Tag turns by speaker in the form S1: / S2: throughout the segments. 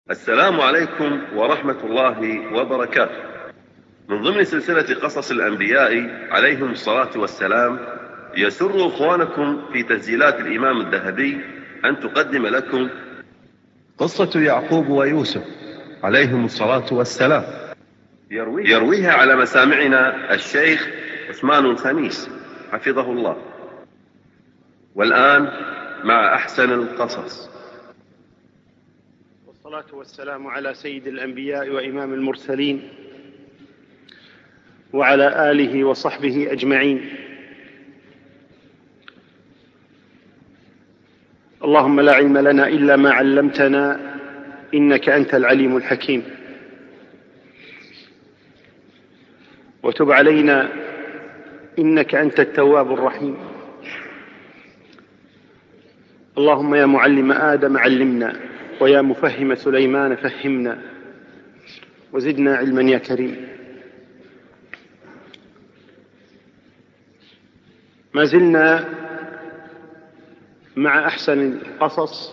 S1: السلام عليكم ورحمة الله وبركاته. من ضمن سلسلة قصص الأنبياء عليهم الصلاة والسلام، يسر إخوانكم في تسجيلات الإمام الذهبي أن تقدم لكم قصة يعقوب ويوسف عليهم الصلاة والسلام، يرويها على مسامعنا الشيخ عثمان الخميس حفظه الله. والآن مع أحسن القصص.
S2: والصلاة والسلام على سيد الأنبياء وإمام المرسلين وعلى آله وصحبه أجمعين. اللهم لا علم لنا إلا ما علمتنا إنك أنت العليم الحكيم، وتب علينا إنك أنت التواب الرحيم. اللهم يا معلم آدم علمنا، ويا مفهم سليمان فهمنا، وزدنا علما يا كريم. ما زلنا مع أحسن القصص،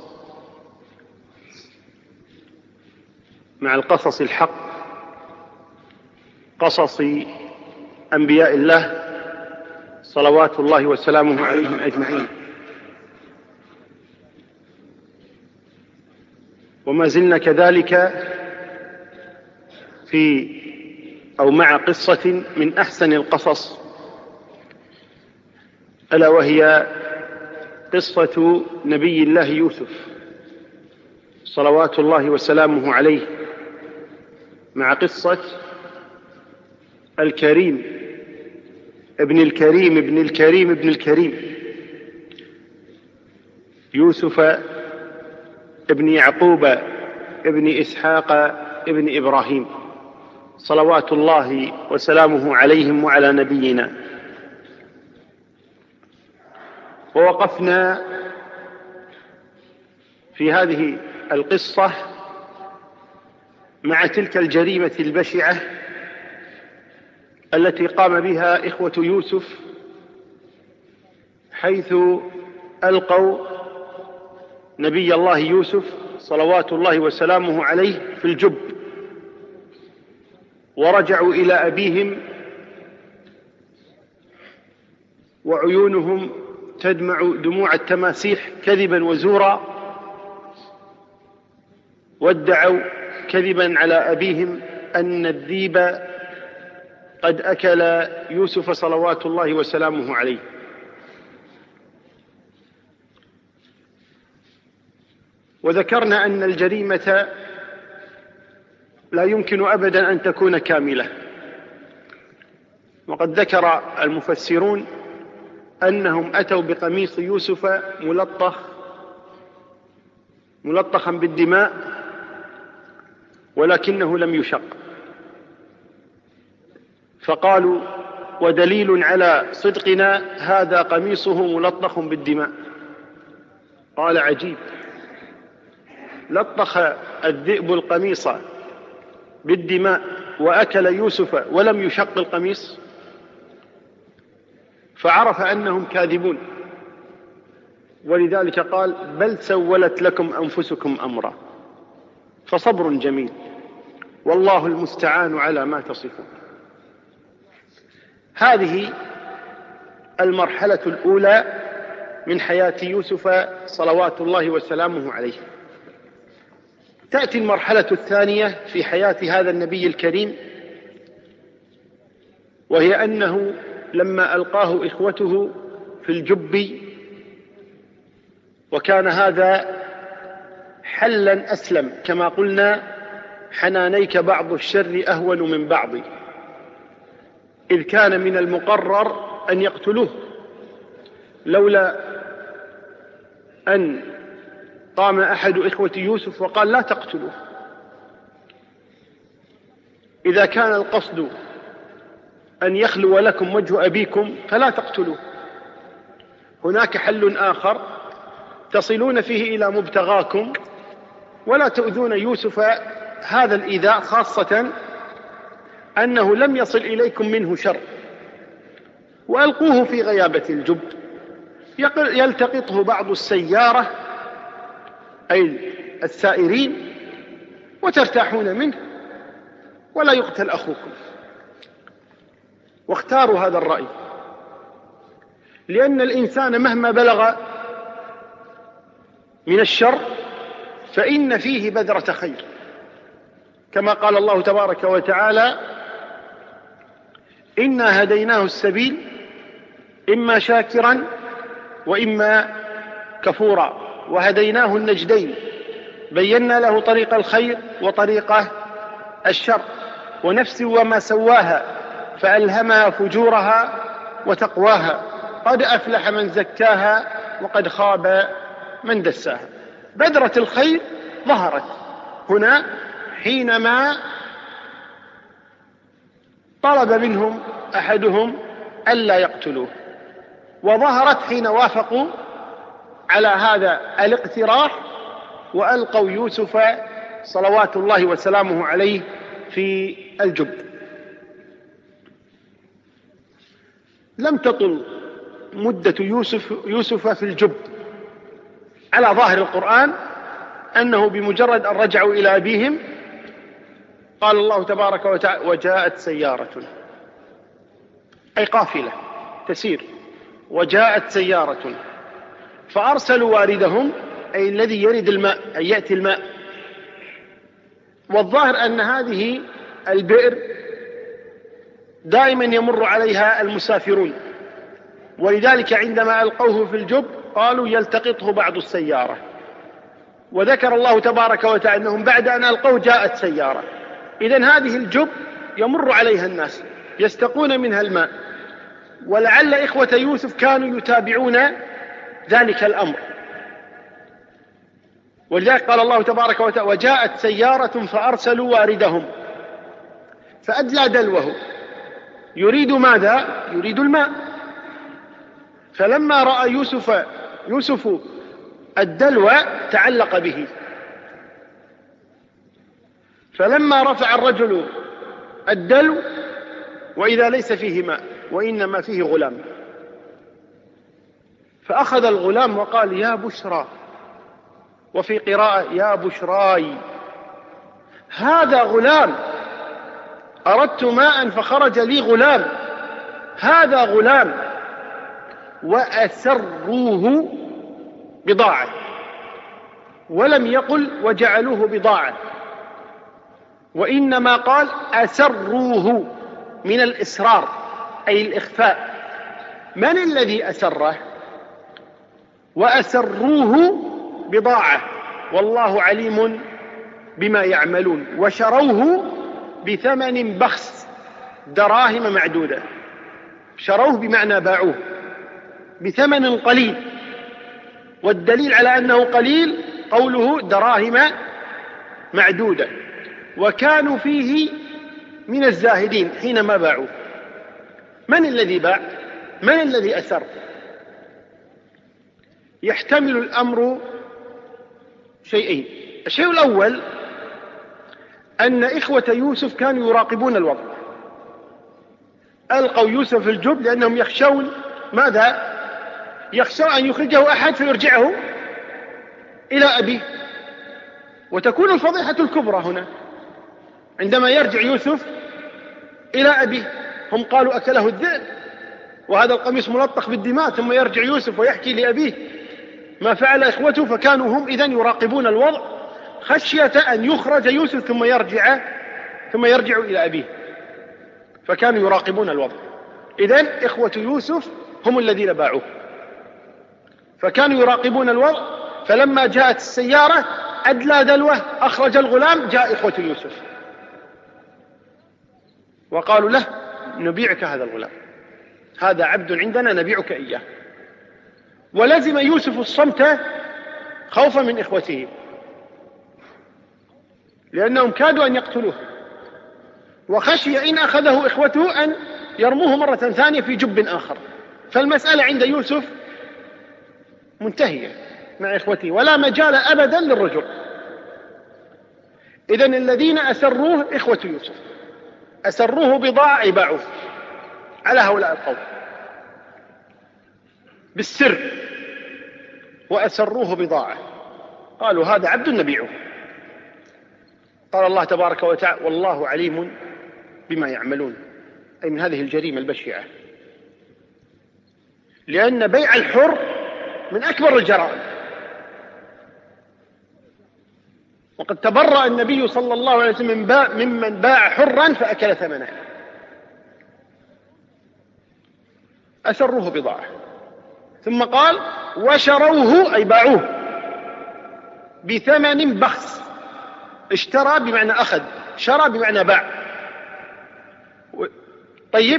S2: مع القصص الحق، قصص أنبياء الله صلوات الله وسلامه عليهم أجمعين. وما زلنا كذلك مع قصة من أحسن القصص، ألا وهي قصة نبي الله يوسف صلوات الله وسلامه عليه، مع قصة الكريم ابن الكريم ابن الكريم ابن الكريم يوسف ابن يعقوب ابن إسحاق ابن إبراهيم صلوات الله وسلامه عليهم وعلى نبينا. ووقفنا في هذه القصة مع تلك الجريمة البشعة التي قام بها إخوة يوسف، حيث ألقوا نبي الله يوسف صلوات الله وسلامه عليه في الجب، ورجعوا إلى أبيهم وعيونهم تدمع دموع التماسيح كذبا وزورا، وادعوا كذبا على أبيهم أن الذئب قد أكل يوسف صلوات الله وسلامه عليه. وذكرنا أن الجريمة لا يمكن أبدا أن تكون كاملة، وقد ذكر المفسرون أنهم أتوا بقميص يوسف ملطخا بالدماء، ولكنه لم يشق، فقالوا: ودليل على صدقنا هذا قميصه ملطخ بالدماء. قال: عجيب، لطخ الذئب القميص بالدماء وأكل يوسف ولم يشق القميص؟ فعرف أنهم كاذبون، ولذلك قال: بل سولت لكم أنفسكم أمرا فصبر جميل والله المستعان على ما تصفون. هذه المرحلة الأولى من حياة يوسف صلوات الله وسلامه عليه. تأتي المرحلة الثانية في حياة هذا النبي الكريم، وهي أنه لما ألقاه إخوته في الجب، وكان هذا حلا أسلم، كما قلنا: حنانيك بعض الشر أهون من بعض، إذ كان من المقرر أن يقتلوه، لولا أن قام أحد إخوة يوسف وقال: لا تقتلوه. إذا كان القصد أن يخلو لكم وجه أبيكم فلا تقتلوه، هناك حل آخر تصلون فيه إلى مبتغاكم ولا تؤذون يوسف هذا الإيذاء، خاصة أنه لم يصل إليكم منه شر، وألقوه في غيابة الجب يلتقطه بعض السيارة أي السائرين وترتاحون منه ولا يقتل أخوكم. واختاروا هذا الرأي، لأن الإنسان مهما بلغ من الشر فإن فيه بذرة خير، كما قال الله تبارك وتعالى: إنا هديناه السبيل إما شاكرا وإما كفورا وهديناه النجدين بينا له طريق الخير وطريق الشر ونفس وما سواها فألهمها فجورها وتقواها قد أفلح من زكاها وقد خاب من دساها. بذرة الخير ظهرت هنا حينما طلب منهم أحدهم ألا يقتلوه، وظهرت حين وافقوا على هذا الاقتراح وألقوا يوسف صلوات الله وسلامه عليه في الجب. لم تطل مدة يوسف في الجب على ظاهر القرآن، أنه بمجرد أن رجعوا إلى أبيهم قال الله تبارك وتعالى: وجاءت سيارة، أي قافلة تسير، وجاءت سيارة فأرسلوا واردهم، أي الذي يرد الماء، أي يأتي الماء. والظاهر أن هذه البئر دائما يمر عليها المسافرون، ولذلك عندما ألقوه في الجب قالوا يلتقطه بعض السيارة. وذكر الله تبارك وتعالى أنهم بعد أن ألقوه جاءت سيارة، إذن هذه الجب يمر عليها الناس يستقون منها الماء، ولعل إخوة يوسف كانوا يتابعون ذلك الأمر. ولذلك قال الله تبارك وتعالى: وجاءت سيارة فأرسلوا واردهم فأدلى دلوه، يريد ماذا؟ يريد الماء. فلما رأى يوسف الدلو تعلق به، فلما رفع الرجل الدلو وإذا ليس فيه ماء وإنما فيه غلام، فأخذ الغلام وقال: يا بشرى، وفي قراءة: يا بشراي، هذا غلام، أردت ماء فخرج لي غلام، هذا غلام. وأسروه بضاعة، ولم يقل وجعلوه بضاعة، وإنما قال أسروه من الإسرار، أي الإخفاء. من الذي أسره؟ وأسروه بضاعة والله عليم بما يعملون. وشروه بثمن بخس دراهم معدودة، شروه بمعنى باعوه بثمن قليل، والدليل على أنه قليل قوله دراهم معدودة، وكانوا فيه من الزاهدين حينما باعوه. من الذي باع؟ من الذي أسر؟ يحتمل الأمر شيئين. الشيء الأول أن إخوة يوسف كانوا يراقبون الوضع، ألقوا يوسف في الجب لأنهم يخشون ماذا؟ يخشون أن يخرجه أحد فيرجعه إلى أبيه، وتكون الفضيحة الكبرى هنا عندما يرجع يوسف إلى أبيه. هم قالوا أكله الذئب وهذا القميص ملطخ بالدماء، ثم يرجع يوسف ويحكي لأبيه ما فعل إخوته، فكانوا هم إذن يراقبون الوضع خشية أن يخرج يوسف ثم يرجع إلى أبيه، فكانوا يراقبون الوضع. إذن إخوة يوسف هم الذين باعوه، فكانوا يراقبون الوضع. فلما جاءت السيارة أدلى دلوه، أخرج الغلام، جاء إخوة يوسف وقالوا له: نبيعك هذا الغلام، هذا عبد عندنا نبيعك إياه. ولزم يوسف الصمت خوفا من إخوته، لأنهم كادوا أن يقتلوه، وخشي إن أخذه إخوته أن يرموه مرة ثانية في جب آخر. فالمسألة عند يوسف منتهية مع إخوته، ولا مجال أبدا للرجوع. إذن الذين أسروه إخوة يوسف، أسروه بضاعة باعوه على هؤلاء القوم بالسر، وأسروه بضاعة، قالوا هذا عبد نبيعه. قال الله تبارك وتعالى: والله عليم بما يعملون، أي من هذه الجريمة البشعة، لأن بيع الحر من أكبر الجرائم. وقد تبرأ النبي صلى الله عليه وسلم ممن باع حرا فأكل ثمنه. أسروه بضاعة، ثم قال: وشروه، أي باعوه، بثمن بخس. اشترى بمعنى أخذ، شرى بمعنى باع. طيب،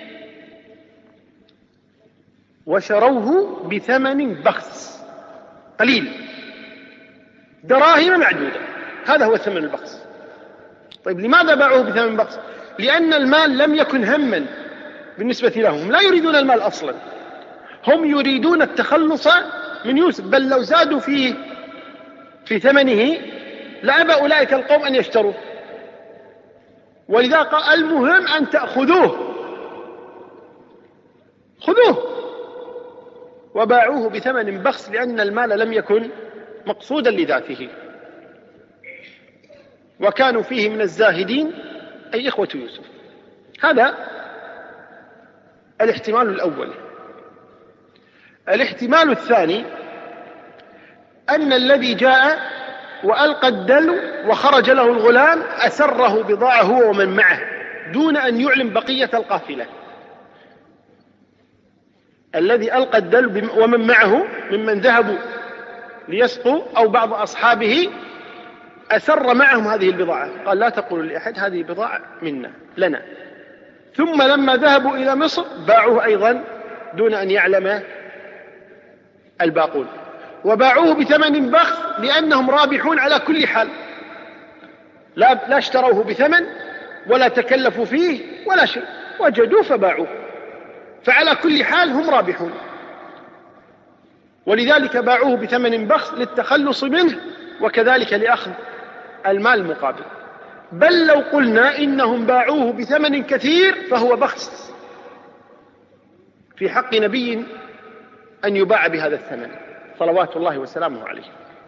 S2: وشروه بثمن بخس، قليل، دراهم معدودة، هذا هو الثمن البخس. طيب، لماذا باعوه بثمن بخس؟ لأن المال لم يكن هما بالنسبة لهم، لا يريدون المال أصلا، هم يريدون التخلص من يوسف، بل لو زادوا في ثمنه لأبى أولئك القوم أن يشتروه. ولذا قال: المهم أن تأخذوه، خذوه. وباعوه بثمن بخس لأن المال لم يكن مقصودا لذاته، وكانوا فيه من الزاهدين، أي إخوة يوسف. هذا الاحتمال الأول. الاحتمال الثاني أن الذي جاء وألقى الدلو وخرج له الغلام أسره بضاعة هو ومن معه دون أن يعلم بقية القافلة. الذي ألقى الدلو ومن معه ممن ذهبوا ليسقوا أو بعض أصحابه أسر معهم هذه البضاعة، قال: لا تقولوا لأحد، هذه بضاعة منا لنا. ثم لما ذهبوا إلى مصر باعوه أيضا دون أن يعلم الباقون، وباعوه بثمن بخس لأنهم رابحون على كل حال، لا اشتروه بثمن ولا تكلفوا فيه ولا شيء، وجدوه فباعوه، فعلى كل حال هم رابحون. ولذلك باعوه بثمن بخس للتخلص منه، وكذلك لأخذ المال المقابل. بل لو قلنا إنهم باعوه بثمن كثير فهو بخس في حق نبي أن يباع بهذا الثمن صلوات الله وسلامه عليه.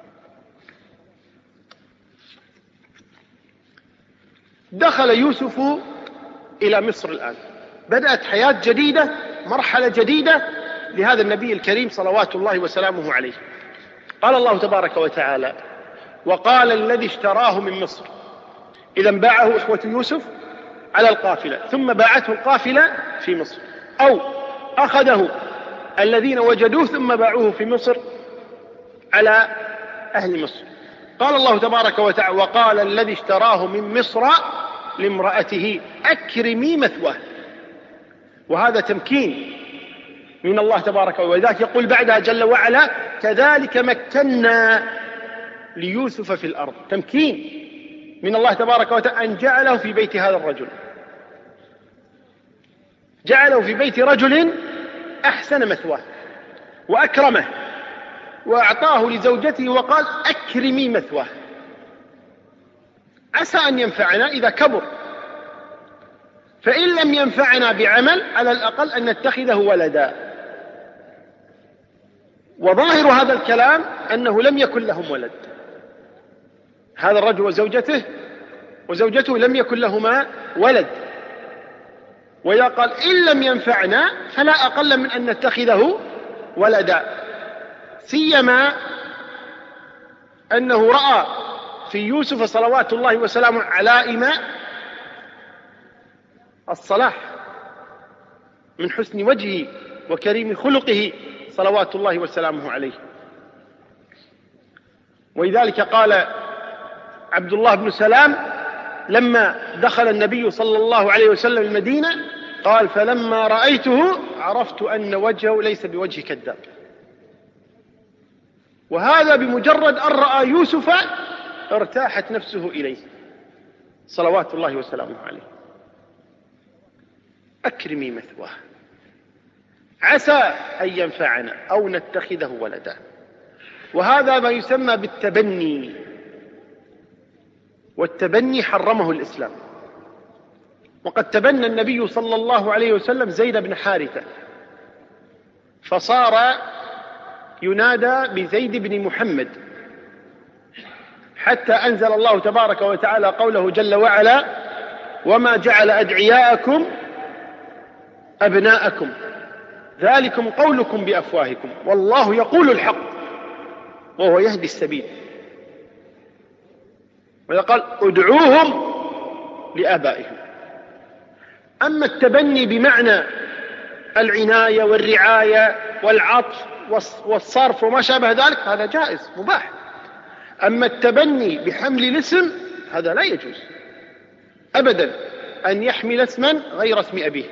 S2: دخل يوسف إلى مصر الآن، بدأت حياة جديدة، مرحلة جديدة لهذا النبي الكريم صلوات الله وسلامه عليه. قال الله تبارك وتعالى: وقال الذي اشتراه من مصر. إذا باعه إخوة يوسف على القافلة، ثم باعته القافلة في مصر، أو أخذه الذين وجدوه ثم باعوه في مصر على أهل مصر. قال الله تبارك وتعالى: وقال الذي اشتراه من مصر لامرأته أكرمي مثواه. وهذا تمكين من الله تبارك وتعالى، ولذلك يقول بعدها جل وعلا: كذلك مكنا ليوسف في الأرض. تمكين من الله تبارك وتعالى أن جعله في بيت هذا الرجل، جعله في بيت رجل أحسن مثواه وأكرمه، وأعطاه لزوجته وقال: أكرمي مثواه، عسى أن ينفعنا إذا كبر، فإن لم ينفعنا بعمل على الأقل أن نتخذه ولدا. وظاهر هذا الكلام أنه لم يكن لهم ولد، هذا الرجل وزوجته لم يكن لهما ولد، وإذا قال إن لم ينفعنا فلا أقل من أن نتخذه ولدا، سيما أنه رأى في يوسف صلوات الله وسلامه علائم الصلاح من حسن وجهه وكريم خلقه صلوات الله وسلامه عليه. ولذلك قال عبد الله بن سلام لما دخل النبي صلى الله عليه وسلم المدينة، قال: فلما رأيته عرفت أن وجهه ليس بوجه كذاب. وهذا بمجرد أن رأى يوسف ارتاحت نفسه إليه صلوات الله وسلامه عليه. أكرمي مثواه، عسى أن ينفعنا أو نتخذه ولدا. وهذا ما يسمى بالتبني، والتبني حرمه الإسلام. وقد تبنى النبي صلى الله عليه وسلم زيد بن حارثة، فصار ينادى بزيد بن محمد، حتى أنزل الله تبارك وتعالى قوله جل وعلا: وما جعل أدعياءكم أبناءكم ذلكم قولكم بأفواهكم والله يقول الحق وهو يهدي السبيل. وقال: ادعوهم لآبائهم. أما التبني بمعنى العناية والرعاية والعطف والصرف وما شابه ذلك هذا جائز مباح. أما التبني بحمل الاسم هذا لا يجوز أبدا، أن يحمل اسما غير اسم أبيه.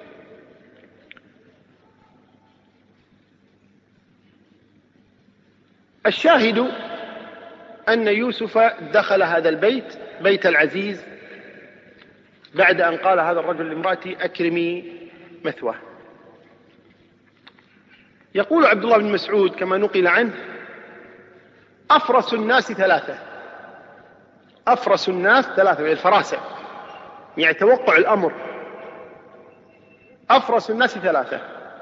S2: الشاهد أن يوسف دخل هذا البيت، بيت العزيز، بعد أن قال هذا الرجل لامرأتي: أكرمي مثواه. يقول عبد الله بن مسعود كما نقل عنه: أفرس الناس ثلاثة. أفرس الناس ثلاثة، يعني الفراسة، يعني توقع الأمر. أفرس الناس ثلاثة: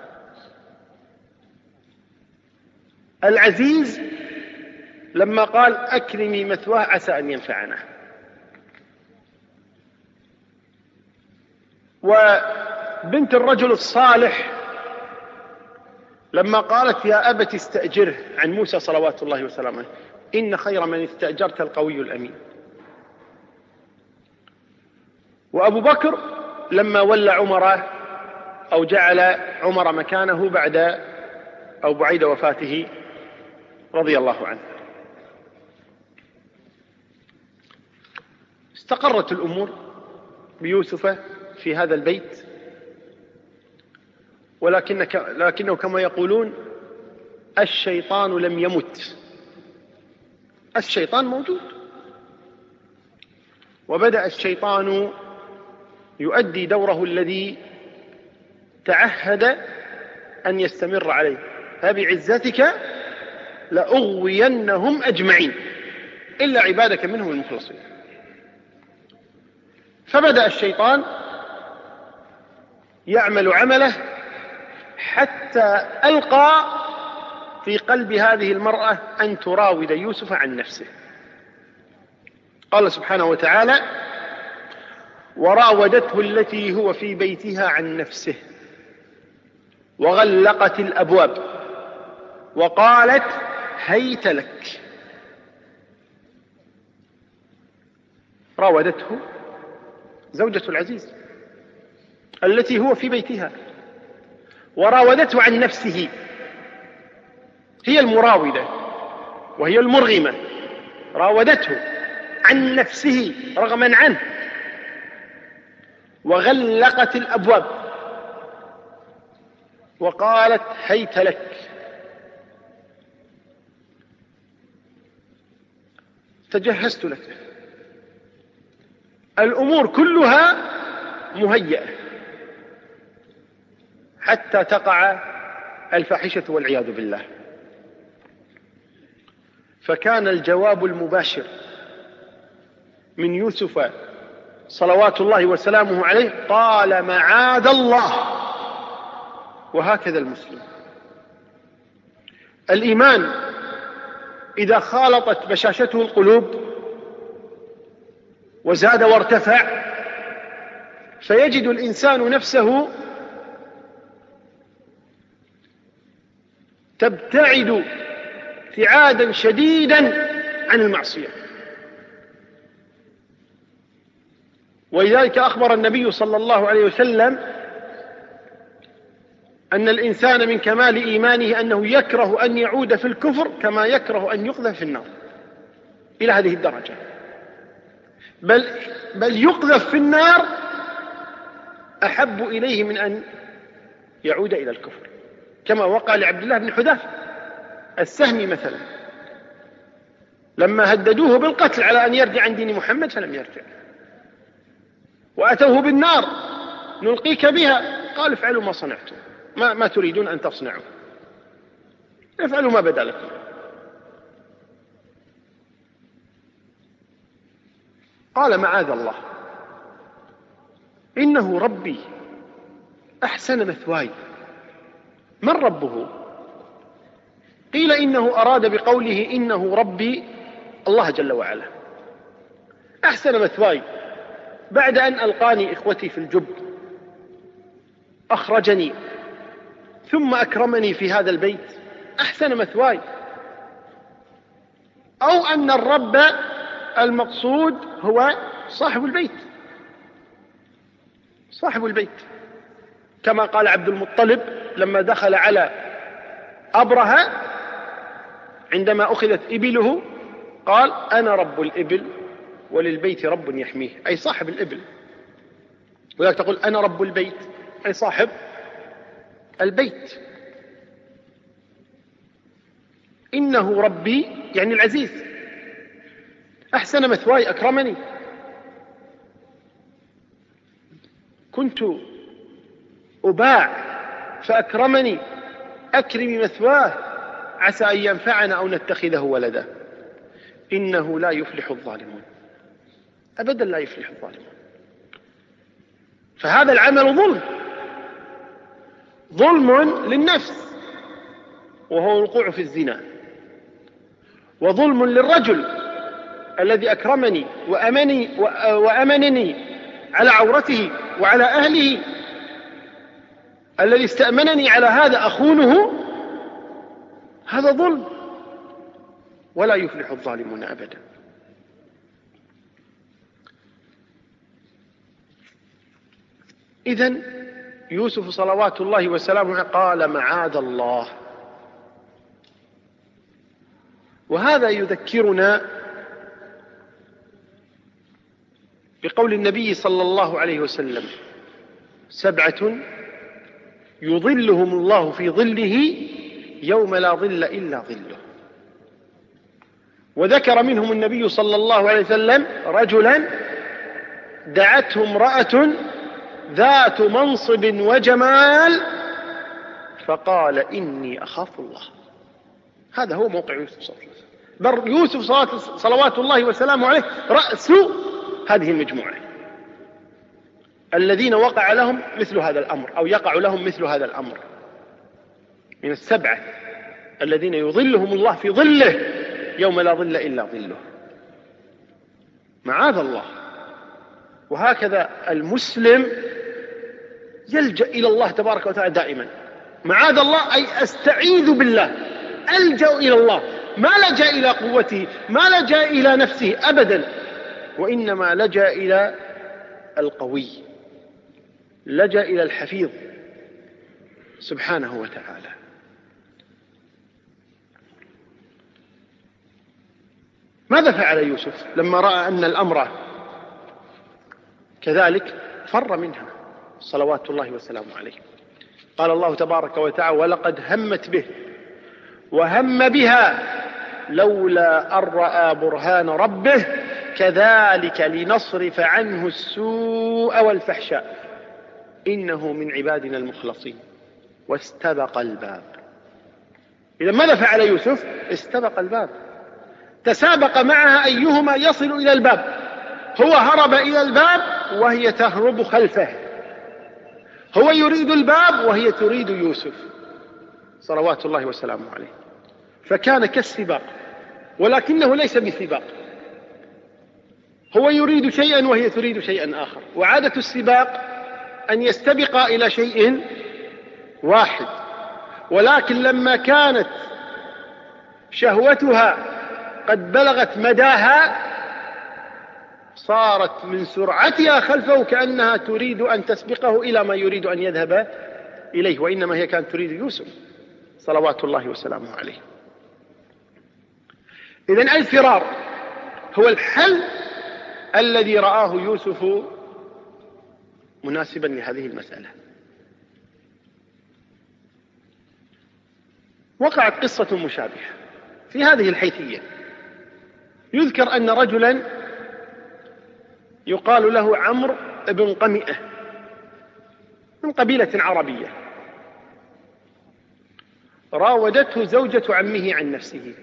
S2: العزيز لما قال: أكرمي مثواه عسى أن ينفعنا، وبنت الرجل الصالح لما قالت: يا أبت استأجره، عن موسى صلوات الله وسلامه: إن خير من استأجرت القوي الأمين. وأبو بكر لما ولى عمر أو جعل عمر مكانه بعد أو بعيد وفاته رضي الله عنه. استقرت الأمور بيوسف في هذا البيت، لكنه كما يقولون: الشيطان لم يمت. الشيطان موجود، وبدأ الشيطان يؤدي دوره الذي تعهد أن يستمر عليه: فبعزتك لأغوينهم أجمعين إلا عبادك منهم المخلصين. فبدأ الشيطان يعمل عمله حتى ألقى في قلب هذه المرأة أن تراود يوسف عن نفسه. قال سبحانه وتعالى: وراودته التي هو في بيتها عن نفسه وغلقت الأبواب وقالت هيت لك. راودته زوجة العزيز التي هو في بيتها، وراودته عن نفسه، هي المراودة وهي المرغمة، راودته عن نفسه رغما عنه، وغلقت الأبواب وقالت هيت لك. تجهزت لك. الأمور كلها مهيئة حتى تقع الفاحشة والعياذ بالله. فكان الجواب المباشر من يوسف صلوات الله وسلامه عليه: قال معاذ الله. وهكذا المسلم، الإيمان إذا خالطت بشاشته القلوب وزاد وارتفع، فيجد الإنسان نفسه تبتعد ابتعادا شديدا عن المعصية. ولذلك أخبر النبي صلى الله عليه وسلم أن الإنسان من كمال إيمانه أنه يكره أن يعود في الكفر كما يكره أن يقذف في النار، إلى هذه الدرجة، بل يقذف في النار أحب إليه من أن يعود إلى الكفر، كما وقع لعبد الله بن حذافة السهمي مثلا، لما هددوه بالقتل على أن يرجع عن دين محمد فلم يرجع، وأتوه بالنار نلقيك بها، قال افعلوا ما صنعتم، ما تريدون أن تصنعوا، افعلوا ما بدا لكم. قال معاذ الله، إنه ربي أحسن مثواي. من ربه؟ قيل إنه أراد بقوله إنه ربي الله جل وعلا، أحسن مثواي بعد أن ألقاني إخوتي في الجب أخرجني ثم أكرمني في هذا البيت، أحسن مثواي. أو أن الرب المقصود هو صاحب البيت، صاحب البيت، كما قال عبد المطلب لما دخل على أبرهة عندما أخذت إبله قال: أنا رب الإبل وللبيت رب يحميه، أي صاحب الإبل. ولذلك تقول أنا رب البيت، أي صاحب البيت. إنه ربي يعني العزيز، أحسن مثواي أكرمني. كنت أباع فأكرمني، أكرم مثواه عسى أن ينفعنا أو نتخذه ولدا. إنه لا يفلح الظالمون، أبدا لا يفلح الظالمون. فهذا العمل ظلم للنفس وهو الوقوع في الزنا، وظلم للرجل الذي أكرمني وأمنني على عورته وعلى أهله، الذي استأمنني على هذا أخونه، هذا ظلم، ولا يفلح الظالمون أبدا. إذن يوسف صلوات الله وسلامه قال: معاذ الله. وهذا يذكرنا بقول النبي صلى الله عليه وسلم: 7 يظلهم الله في ظله يوم لا ظل إلا ظله. وذكر منهم النبي صلى الله عليه وسلم رجلا دعته امرأة ذات منصب وجمال فقال: إني أخاف الله. هذا هو موقع يوسف صلى الله عليه وسلم. بل يوسف صلوات الله وسلامه عليه رأس هذه المجموعة الذين وقع لهم مثل هذا الأمر، أو يقع لهم مثل هذا الأمر، من 7 الذين يظلهم الله في ظله يوم لا ظل إلا ظله. معاذ الله. وهكذا المسلم يلجأ إلى الله تبارك وتعالى دائما. معاذ الله أي أستعيذ بالله، ألجأ إلى الله، ما لجأ إلى قوته، ما لجأ إلى نفسه أبدا، وإنما لجأ إلى القوي، لجأ إلى الحفيظ سبحانه وتعالى. ماذا فعل يوسف لما رأى أن الأمر كذلك؟ فر منها صلوات الله وسلامه عليه. قال الله تبارك وتعالى: ولقد همت به وهم بها لولا أن رأى برهان ربه كذلك لنصرف عنه السوء والفحشاء إنه من عبادنا المخلصين. واستبق الباب. إذا ماذا فعل يوسف؟ استبق الباب، تسابق معها أيهما يصل إلى الباب. هو هرب إلى الباب وهي تهرب خلفه، هو يريد الباب وهي تريد يوسف صلوات الله وسلامه عليه. فكان كالسباق، ولكنه ليس بسباق، هو يريد شيئا وهي تريد شيئا آخر. وعادة السباق أن يستبق إلى شيء واحد، ولكن لما كانت شهوتها قد بلغت مداها صارت من سرعتها خلفه كأنها تريد أن تسبقه إلى ما يريد أن يذهب إليه، وإنما هي كانت تريد يوسف صلوات الله وسلامه عليه. إذن الفرار هو الحل الذي رآه يوسف مناسبا لهذه المسألة. وقعت قصة مشابهة في هذه الحيثية. يذكر أن رجلا يقال له عمرو بن قمئة من قبيلة عربية راودته زوجة عمه عن نفسه،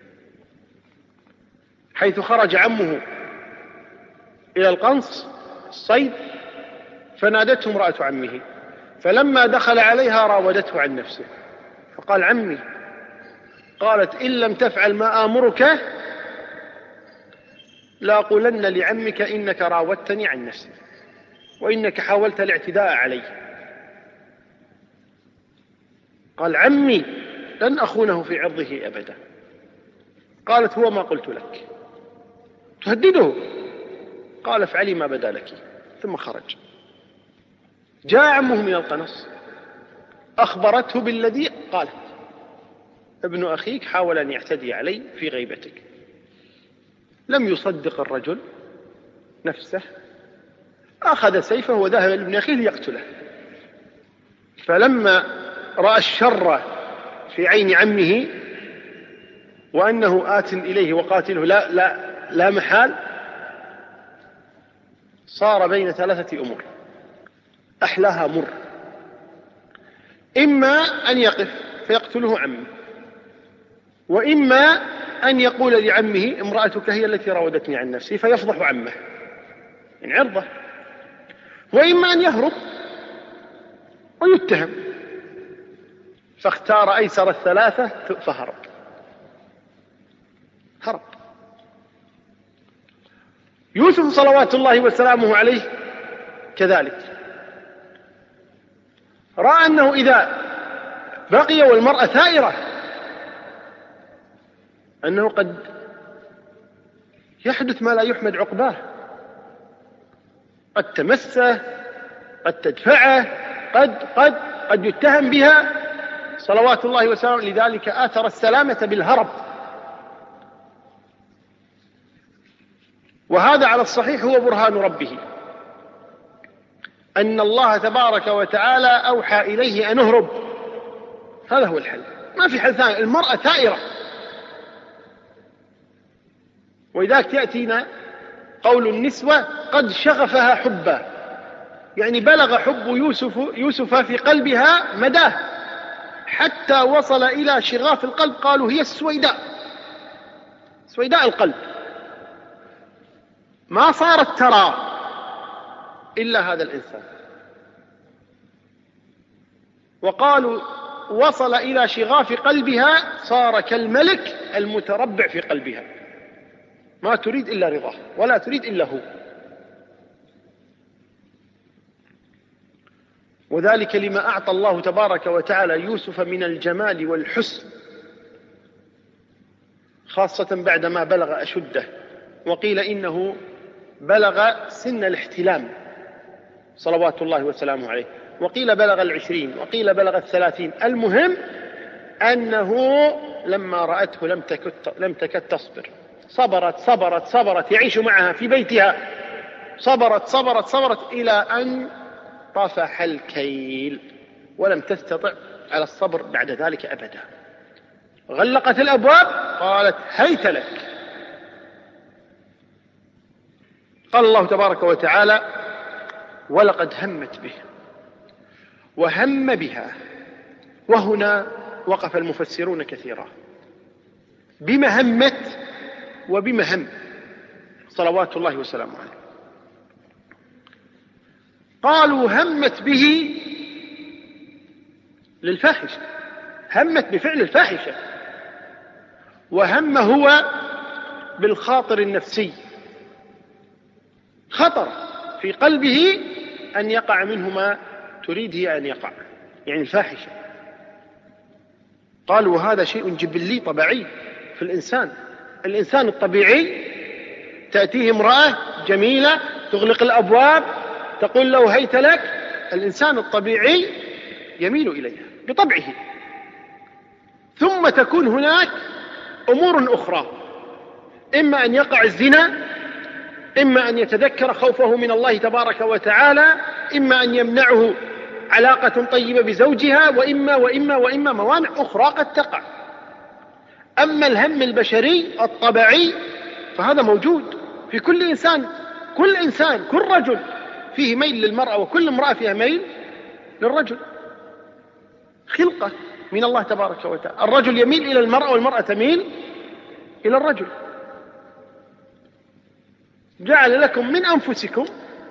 S2: حيث خرج عمه إلى القنص الصيد فنادته امرأة عمه، فلما دخل عليها راودته عن نفسه فقال: عمي. قالت: إن لم تفعل ما آمرك لأقولن لعمك إنك راودتني عن نفسي وإنك حاولت الاعتداء علي. قال عمي لن أخونه في عرضه أبدا. قالت هو ما قلت لك. تهدده. قال افعلي ما بدا لك. ثم خرج. جاء عمه من القنص أخبرته بالذي قالت ابن أخيك حاول أن يعتدي علي في غيبتك. لم يصدق الرجل نفسه، أخذ سيفه وذهب لابن أخيه ليقتله. فلما رأى الشر في عين عمه وأنه آت إليه وقاتله لا محال، صار بين ثلاثة أمور أحلاها مر. إما أن يقف فيقتله عمه، وإما أن يقول لعمه امرأتك هي التي راودتني عن نفسي فيفضح عمه من عرضه، وإما أن يهرب ويتهم. فاختار أيسر الثلاثة فهرب. يوسف صلوات الله وسلامه عليه كذلك رأى أنه إذا بقي والمرأة ثائرة أنه قد يحدث ما لا يحمد عقباه، قد تمسه، قد تدفعه، قد يتهم بها صلوات الله وسلامه. لذلك آثر السلامة بالهرب. وهذا على الصحيح هو برهان ربه، أن الله تبارك وتعالى أوحى إليه أن اهرب. هذا هو الحل، ما في حل ثاني. المرأة ثائرة. وإذاك يأتينا قول النسوة قد شغفها حبا، يعني بلغ حب يوسف في قلبها مداه حتى وصل إلى شغاف القلب. قالوا هي سويداء القلب، ما صارت ترى إلا هذا الإنسان. وقالوا وصل إلى شغاف قلبها، صار كالملك المتربع في قلبها، ما تريد إلا رضاه ولا تريد إلا هو. وذلك لما أعطى الله تبارك وتعالى يوسف من الجمال والحسن، خاصة بعدما بلغ أشده. وقيل إنه بلغ سن الاحتلام صلوات الله وسلامه عليه، وقيل بلغ 20، وقيل بلغ 30. المهم أنه لما رأته لم تكد تصبر، صبرت يعيش معها في بيتها، صبرت إلى أن طفح الكيل، ولم تستطع على الصبر بعد ذلك أبدا. غلقت الأبواب، قالت هيت لك. قال الله تبارك وتعالى ولقد همت به وهم بها. وهنا وقف المفسرون كثيرا بما همت وبما هم صلوات الله وسلامه عليه. قالوا همت به للفاحشة، همت بفعل الفاحشة، وهم هو بالخاطر النفسي، خطر في قلبه أن يقع منه ما تريد هي أن يقع، يعني الفاحشة. قالوا هذا شيء جبلي طبيعي في الإنسان الطبيعي تأتيه امرأة جميلة تغلق الأبواب تقول له هيت لك، الإنسان الطبيعي يميل إليها بطبعه. ثم تكون هناك أمور أخرى، إما أن يقع الزنا، إما أن يتذكر خوفه من الله تبارك وتعالى، إما أن يمنعه علاقة طيبة بزوجها، وإما موانع أخرى قد تقع. أما الهم البشري الطبيعي فهذا موجود في كل إنسان، كل رجل فيه ميل للمرأة، وكل امرأة فيها ميل للرجل، خلقة من الله تبارك وتعالى. الرجل يميل إلى المرأة والمرأة تميل إلى الرجل. جعل لكم من أنفسكم،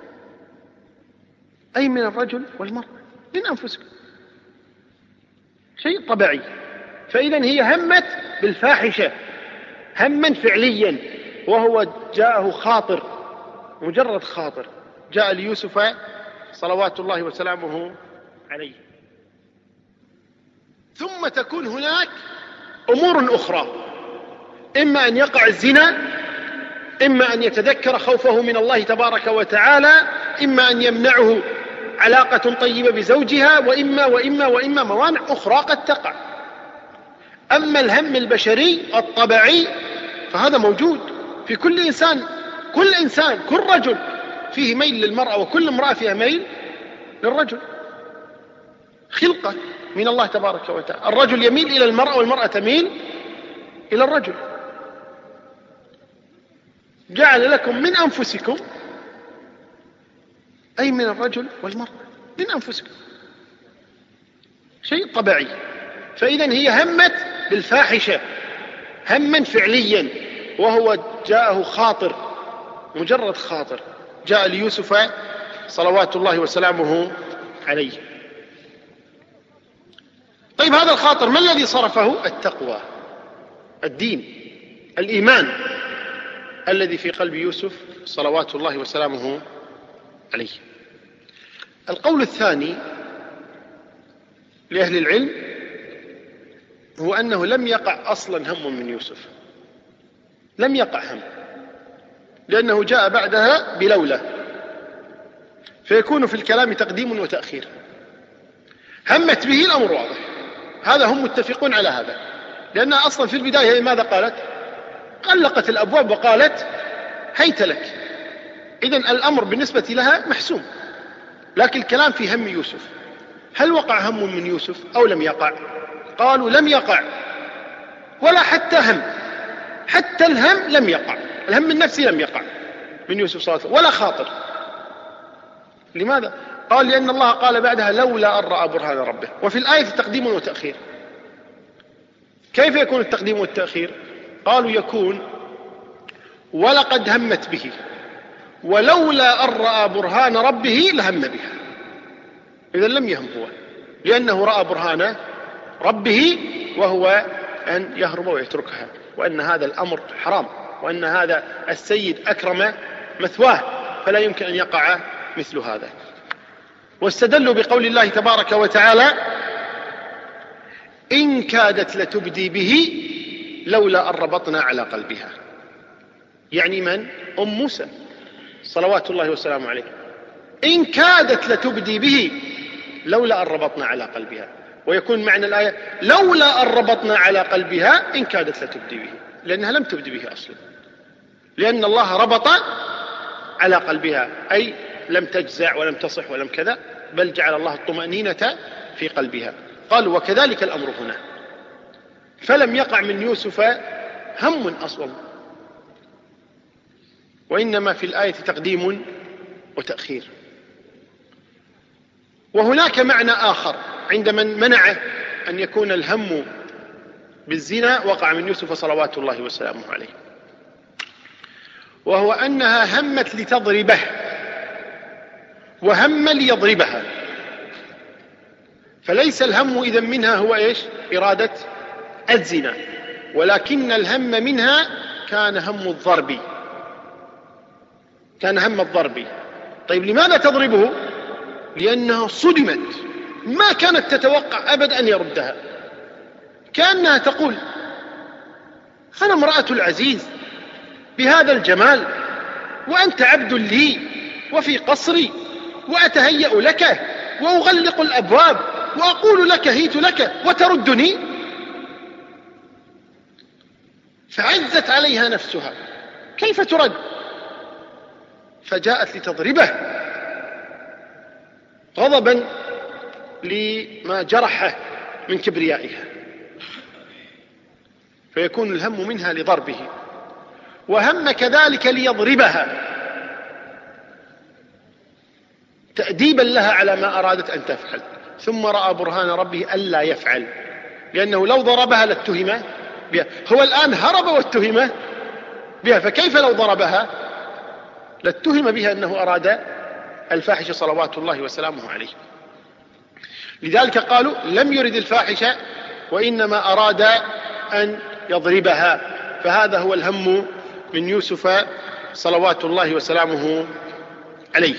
S2: أي من الرجل والمرأة، من أنفسكم، شيء طبيعي. فإذا هي همت بالفاحشة هما فعليا، وهو جاءه خاطر، مجرد خاطر جاء ليوسف صلوات الله وسلامه عليه. ثم تكون هناك أمور أخرى، إما أن يقع الزنا، إما أن يتذكر خوفه من الله تبارك وتعالى، إما أن يمنعه علاقة طيبة بزوجها، وإما موانع أخرى قد تقع. أما الهم البشري الطبيعي فهذا موجود في كل إنسان، كل رجل فيه ميل للمرأة، وكل امرأة فيها ميل للرجل، خلقة من الله تبارك وتعالى. الرجل يميل إلى المرأة والمرأة تميل إلى الرجل. جعل لكم من أنفسكم، أي من الرجل والمرأة، من أنفسكم، شيء طبيعي. فإذا هي همت بالفاحشة هما فعليا، وهو جاءه خاطر، مجرد خاطر جاء ليوسف صلوات الله وسلامه عليه. طيب هذا الخاطر ما الذي صرفه؟ التقوى، الدين، الإيمان الذي في قلب يوسف صلوات الله وسلامه عليه. القول الثاني لأهل العلم هو أنه لم يقع أصلا هم من يوسف، لم يقع هم، لأنه جاء بعدها بلولا، فيكون في الكلام تقديم وتأخير. همت به الأمر واضح، هذا هم متفقون على هذا، لأنها أصلا في البداية ماذا قالت؟ غلقت الأبواب وقالت هيت لك. إذن الأمر بالنسبة لها محسوم. لكن الكلام في هم يوسف، هل وقع هم من يوسف أو لم يقع؟ قالوا لم يقع، ولا حتى هم، حتى الهم لم يقع، الهم النفسي لم يقع من يوسف صلى الله عليه وسلم، ولا خاطر. لماذا؟ قال لأن الله قال بعدها لولا أن رأى برهان ربه، وفي الآية تقديم وتأخير. كيف يكون التقديم والتأخير؟ قالوا يكون ولقد همت به ولولا أن رأى برهان ربه لهم بها. إذن لم يهم هو، لأنه رأى برهان ربه، وهو أن يهرب ويتركها، وأن هذا الأمر حرام، وأن هذا السيد أكرم مثواه، فلا يمكن أن يقع مثل هذا. واستدلوا بقول الله تبارك وتعالى إن كادت لتبدي به لولا أن ربطنا على قلبها. يعني من؟ أم موسى صلوات الله وسلامه عليه. إن كادت لتبدي به لولا أن ربطنا على قلبها. ويكون معنى الآية لولا أن ربطنا على قلبها إن كادت لتبدي به، لأنها لم تبدي به أصلا، لأن الله ربط على قلبها، أي لم تجزع ولم تصح ولم كذا، بل جعل الله الطمأنينة في قلبها. قالوا وكذلك الأمر هنا، فلم يقع من يوسف هم أصلا، وإنما في الآية تقديم وتأخير. وهناك معنى آخر عند من منع أن يكون الهم بالزنا وقع من يوسف صلوات الله وسلامه عليه، وهو أنها همت لتضربه وهم ليضربها، فليس الهم إذن منها هو إيش؟ إرادة الزنا، ولكن الهم منها كان هم الضرب، كان هم الضرب. طيب لماذا تضربه؟ لأنها صدمت، ما كانت تتوقع أبدا أن يردها، كأنها تقول أنا امرأة العزيز بهذا الجمال، وأنت عبد لي وفي قصري، وأتهيأ لك وأغلق الأبواب وأقول لك هيت لك وتردني. فعزت عليها نفسها، كيف ترد؟ فجاءت لتضربه غضبا لما جرحه من كبريائها، فيكون الهم منها لضربه، وهم كذلك ليضربها تأديبا لها على ما أرادت أن تفعل. ثم رأى برهان ربه ألا يفعل، لأنه لو ضربها لاتهم بها، هو الآن هرب واتهم بها، فكيف لو ضربها لاتهم بها أنه أراد الفاحشة صلوات الله وسلامه عليه. لذلك قالوا لم يرد وإنما أراد أن يضربها، فهذا هو الهم من يوسف صلوات الله وسلامه عليه.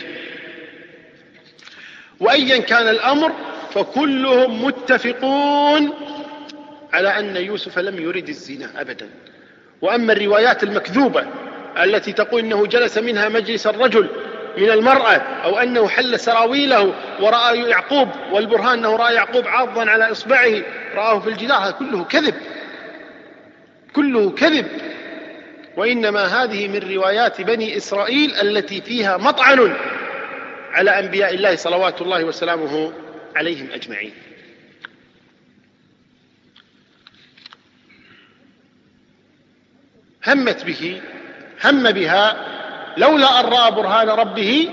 S2: وأيا كان الأمر فكلهم متفقون على أن يوسف لم يرد الزنا أبدا. وأما الروايات المكذوبة التي تقول إنه جلس منها مجلس الرجل من المرأة، أو أنه حل سراويله ورأى يعقوب، والبرهان أنه رأى يعقوب عاضا على إصبعه رآه في الجدار، هذا كله كذب، كله كذب. وإنما هذه من روايات بني إسرائيل التي فيها مطعن على أنبياء الله صلوات الله وسلامه عليهم أجمعين. هم بها لولا أن رأى برهان ربه.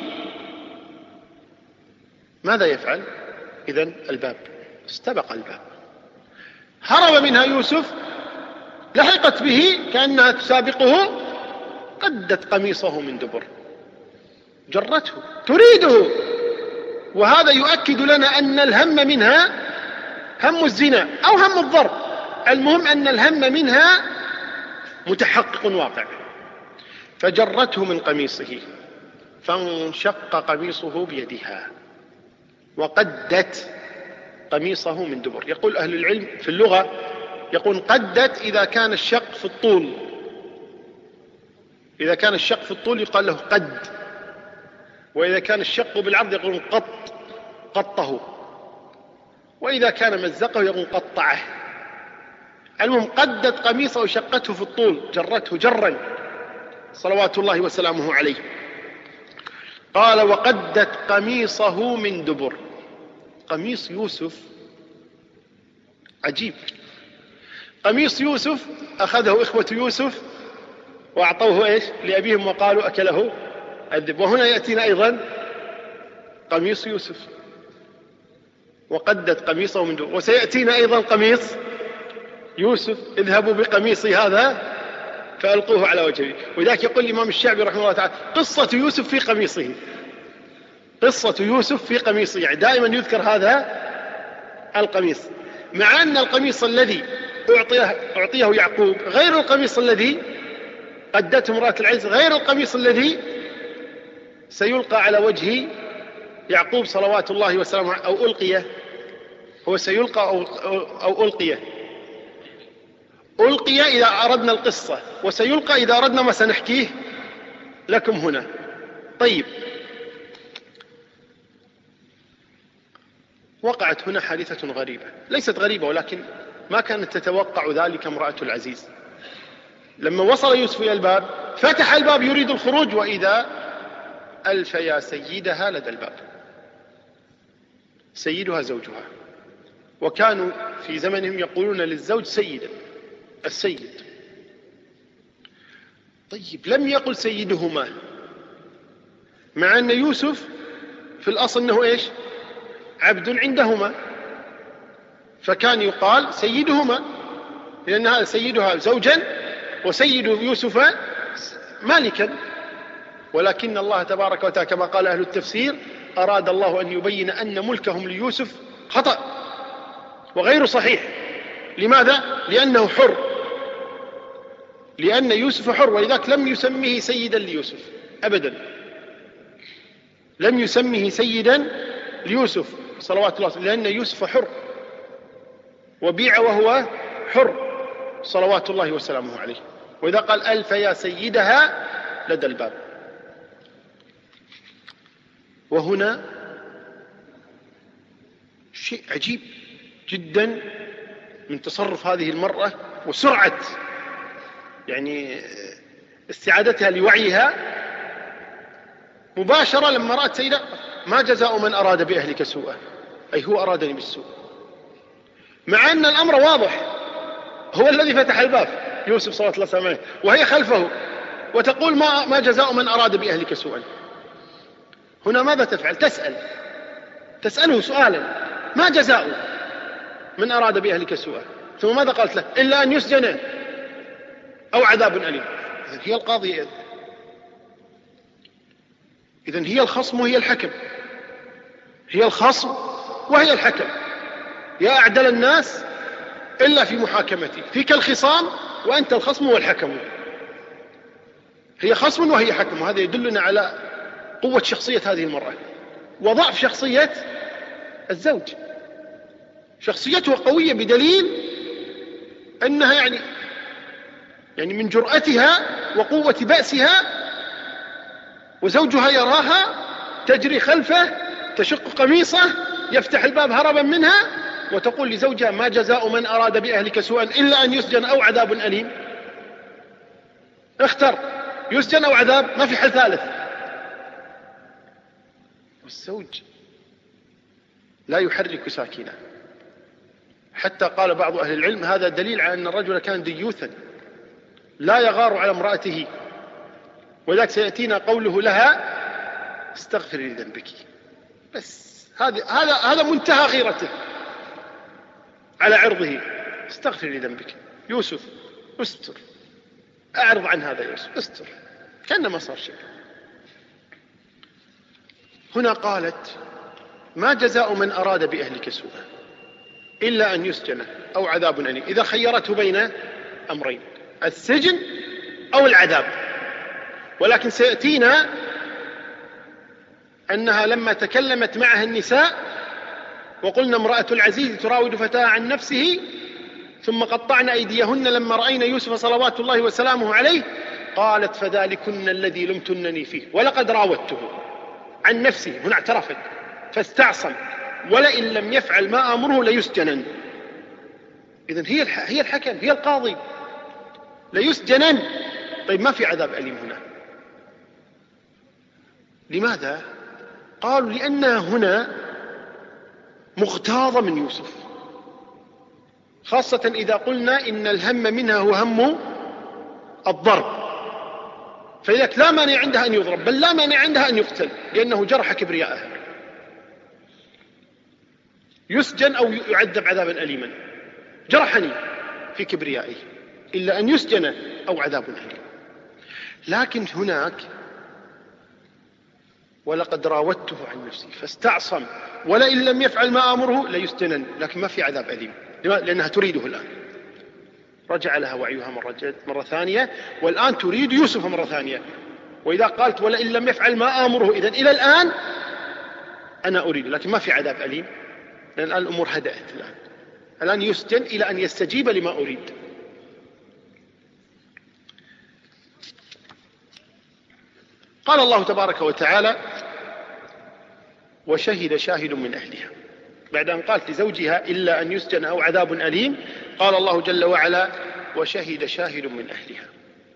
S2: ماذا يفعل؟ إذن الباب، استبق الباب، هرب منها يوسف، لحقت به كأنها تسابقه، قدت قميصه من دبر، جرته تريده. وهذا يؤكد لنا أن الهم منها هم الزنا أو هم الضرب، المهم أن الهم منها متحقق واقع. فجرته من قميصه فانشق قميصه بيدها وقدت قميصه من دبر. يقول أهل العلم في اللغة، يقول قدت إذا كان الشق في الطول، إذا كان الشق في الطول يقال له قد، وإذا كان الشق بالعرض يقولون قطه، وإذا كان مزقه يقولون قطعه. المهم قدت قميصه وشقته في الطول، جرته جرا صلوات الله وسلامه عليه. قال وقدت قميصه من دبر. قميص يوسف عجيب. قميص يوسف أخذه إخوة يوسف وأعطوه إيش لأبيهم وقالوا أكله الذئب. وهنا يأتينا أيضا قميص يوسف وقدت قميصه من دبر. وسيأتينا أيضا قميص يوسف اذهبوا بقميصي هذا فألقوه على وجهه. وذاك يقول الإمام الشعبي رحمه الله تعالى قصة يوسف في قميصه، قصة يوسف في قميصه، يعني دائما يذكر هذا القميص، مع أن القميص الذي أعطيه يعقوب غير القميص الذي قدته امرأة العزيز، غير القميص الذي سيلقى على وجه يعقوب صلوات الله وسلامه، أو ألقيه، هو سيلقى أو ألقيه. ألقي إذا أردنا القصة، وسيلقى إذا أردنا ما سنحكيه لكم هنا. طيب، وقعت هنا حادثة غريبة، ليست غريبة ولكن ما كانت تتوقع ذلك امرأة العزيز. لما وصل يوسف إلى الباب فتح الباب يريد الخروج، وإذا ألف يا سيدها لدى الباب. سيدها زوجها، وكانوا في زمنهم يقولون للزوج سيدا، السيد. طيب، لم يقل سيدهما، مع أن يوسف في الأصل أنه إيش؟ عبد عندهما، فكان يقال سيدهما، لأن هذا سيدها زوجا وسيد يوسف مالكا. ولكن الله تبارك وتعالى كما قال أهل التفسير أراد الله أن يبين أن ملكهم ليوسف خطأ وغير صحيح. لماذا؟ لأنه حر، لأن يوسف حر، ولذلك لم يسميه سيدا ليوسف أبدا، لم يسميه سيدا ليوسف صلوات الله، لأن يوسف حر وبيع وهو حر صلوات الله وسلامه عليه. وإذا قال ألف يا سيدها لدى الباب. وهنا شيء عجيب جدا من تصرف هذه المرأة وسرعة يعني استعادتها لوعيها. مباشرة لما رأت سيدة ما جزاء من أراد بأهلك سوءا، أي هو أرادني بالسوء، مع أن الأمر واضح، هو الذي فتح الباب يوسف صلى الله عليه وسلم وهي خلفه، وتقول ما جزاء من أراد بأهلك سوءا. هنا ماذا تفعل؟ تسأله سؤالا، ما جزاء من أراد بأهلك سوءا؟ ثم ماذا قالت له؟ إلا أن يسجن أو عذاب أليم. هي القاضية، إذن هي الخصم وهي الحكم، هي الخصم وهي الحكم. يا أعدل الناس إلا في محاكمتي، فيك الخصام وأنت الخصم والحكم. هي خصم وهي حكم، وهذا يدلنا على قوة شخصية هذه المرأة وضعف شخصية الزوج. شخصيتها قوية بدليل أنها يعني من جرأتها وقوة بأسها، وزوجها يراها تجري خلفه تشق قميصه يفتح الباب هربا منها، وتقول لزوجها: ما جزاء من أراد بأهلك سوءا إلا أن يسجن أو عذاب أليم. اختر، يسجن أو عذاب، ما في حل ثالث. والزوج لا يحرك ساكنا، حتى قال بعض أهل العلم هذا دليل على أن الرجل كان ديوثا لا يغار على امرأته، وذلك سيأتينا قوله لها: استغفري لذنبك. بس هذا منتهى غيرته على عرضه. استغفري لذنبك يوسف، استر، أعرض عن هذا يوسف، استر، كأنه ما صار شيء. هنا قالت: ما جزاء من أراد بأهلك سوءا إلا أن يسجن أو عذاب أليم. إذا خيرته بين أمرين: السجن أو العذاب. ولكن سيأتينا أنها لما تكلمت معها النساء وقلنا: امرأة العزيز تراود فتاها عن نفسه ثم قطعن أيديهن لما رأينا يوسف صلوات الله وسلامه عليه، قالت: فذلكن الذي لمتنني فيه ولقد راودته عن نفسه. هنا اعترفت فاستعصم: ولئن لم يفعل ما أمره ليسجنن. إذن هي الحكم، هي القاضي، ليسجنن. طيب ما في عذاب أليم هنا، لماذا؟ قالوا: لأنها هنا مغتاظة من يوسف، خاصة إذا قلنا إن الهم منها هو هم الضرب، فإذا لا مانع عندها أن يضرب، بل لا مانع عندها أن يقتل، لأنه جرح كبرياءها. يسجن أو يعذب عذابا أليما، جرحني في كبريائي، إلا أن يسجن أو عذاب أليم. لكن هناك: ولقد راودته عن نفسي فاستعصم ولئن لم يفعل ما أمره ليسجنن، لكن ما في عذاب أليم. لأنها تريده الآن، رجع لها وعيها مرة ثانية، والآن تريد يوسف مرة ثانية. وإذا قالت: ولئن لم يفعل ما أمره، إذن إلى الآن أنا أريد، لكن ما في عذاب أليم، لأن الآن الأمور هدأت. الآن يسجن إلى أن يستجيب لما أريد. قال الله تبارك وتعالى: وشهد شاهد من أهلها. بعد أن قالت لزوجها: إلا أن يسجن أو عذاب أليم، قال الله جل وعلا: وشهد شاهد من أهلها.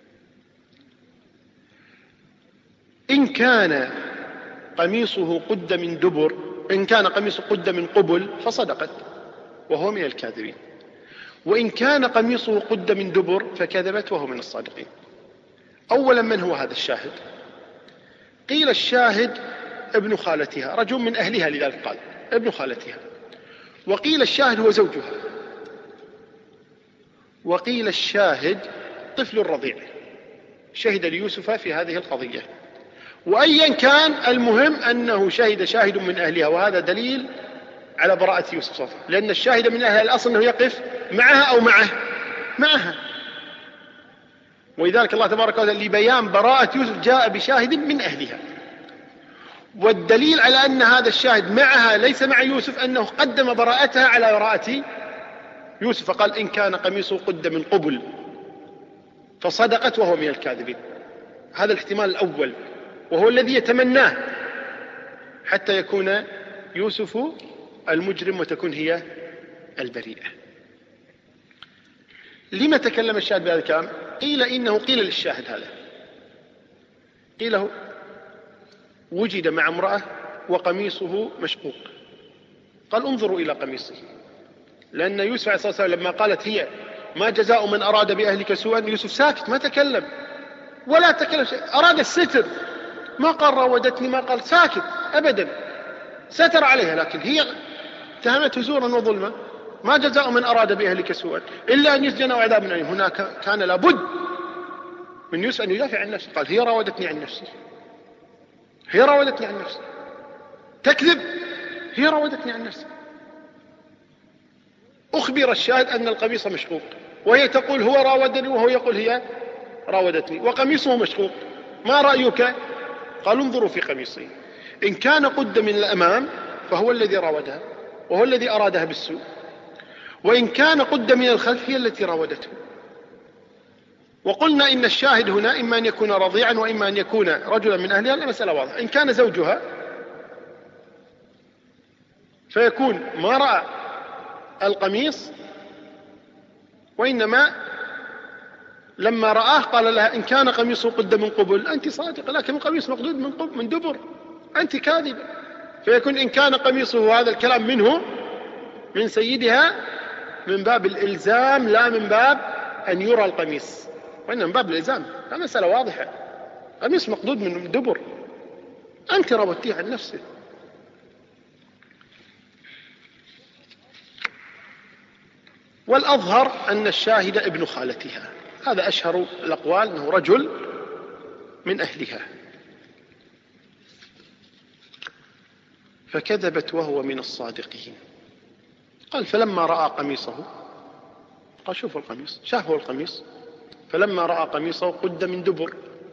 S2: إن كان قميصه قد من دبر، إن كان قميصه قد من قبل فصدقت وهو من الكاذبين، وإن كان قميصه قد من دبر فكذبت وهو من الصادقين. أولا، من هو هذا الشاهد؟ قيل الشاهد ابن خالتها، رجل من أهلها، لذلك قال ابن خالتها. وقيل الشاهد هو زوجها. وقيل الشاهد طفل الرضيع شهد ليوسف في هذه القضية. وأيا كان، المهم أنه شهد شاهد من أهلها، وهذا دليل على براءة يوسف صفا، لأن الشاهد من أهلها الأصل أنه يقف معها أو معها. ولذلك الله تبارك وتعالى لبيان براءة يوسف جاء بشاهد من أهلها. والدليل على أن هذا الشاهد معها ليس مع يوسف أنه قدم براءتها على براءة يوسف، فقال: إن كان قميصه قد من قبل فصدقت وهو من الكاذبين. هذا الاحتمال الأول، وهو الذي يتمناه، حتى يكون يوسف المجرم وتكون هي البريئة. لما تكلم الشاهد بهذا الكلام؟ قيل إنه قيل للشاهد هذا، قيل وجد مع امرأة وقميصه مشقوق، قال: انظروا إلى قميصه. لأن يوسف عليه الصلاة والسلام لما قالت هي: ما جزاء من أراد بأهلك سوءا، يوسف ساكت ما تكلم ولا تكلم شيء، أراد الستر، ما قال راودتني، ما قال، ساكت أبدا، ستر عليها. لكن هي اتهمته زورا وظلما. ما جزاء من أراد بأهلك سوءا إلا أن يسجن أو عذاب أليم. هناك كان لابد من يوسف أن يدافع عن نفسه. قال: هي راودتني عن نفسي، هي راودتني عن نفسي، تكذب، هي راودتني عن نفسي. أخبر الشاهد أن القميص مشقوق، وهي تقول هو راودني، وهو يقول هي راودتني، وقميصه مشقوق. ما رأيك؟ قال انظروا في قميصه، إن كان قد من الأمام فهو الذي راودها وهو الذي أرادها بالسوء، وإن كان قد من الخلف هي التي راودته. وقلنا إن الشاهد هنا إما أن يكون رضيعا وإما أن يكون رجلا من أهلها. المسألة واضحة. إن كان زوجها فيكون ما رأى القميص، وإنما لما رآه قال لها إن كان قميصه قد من قبل أنت صادقة، لكن القميص مقدود من دبر، أنت كاذبة. فيكون إن كان قميصه هذا الكلام منه من سيدها من باب الإلزام لا من باب أن يرى القميص، وإنما من باب الإلزام. المسألة واضحة، قميص مقدود من دبر، أنت راودتيه عن نفسه. والأظهر أن الشاهد ابن خالتها، هذا أشهر الأقوال، أنه رجل من أهلها. فكذبت وهو من الصادقين. قال فلما رأى قميصه، قال شوفوا القميص، شافوا القميص، فلما رأى قميصه قد من دبر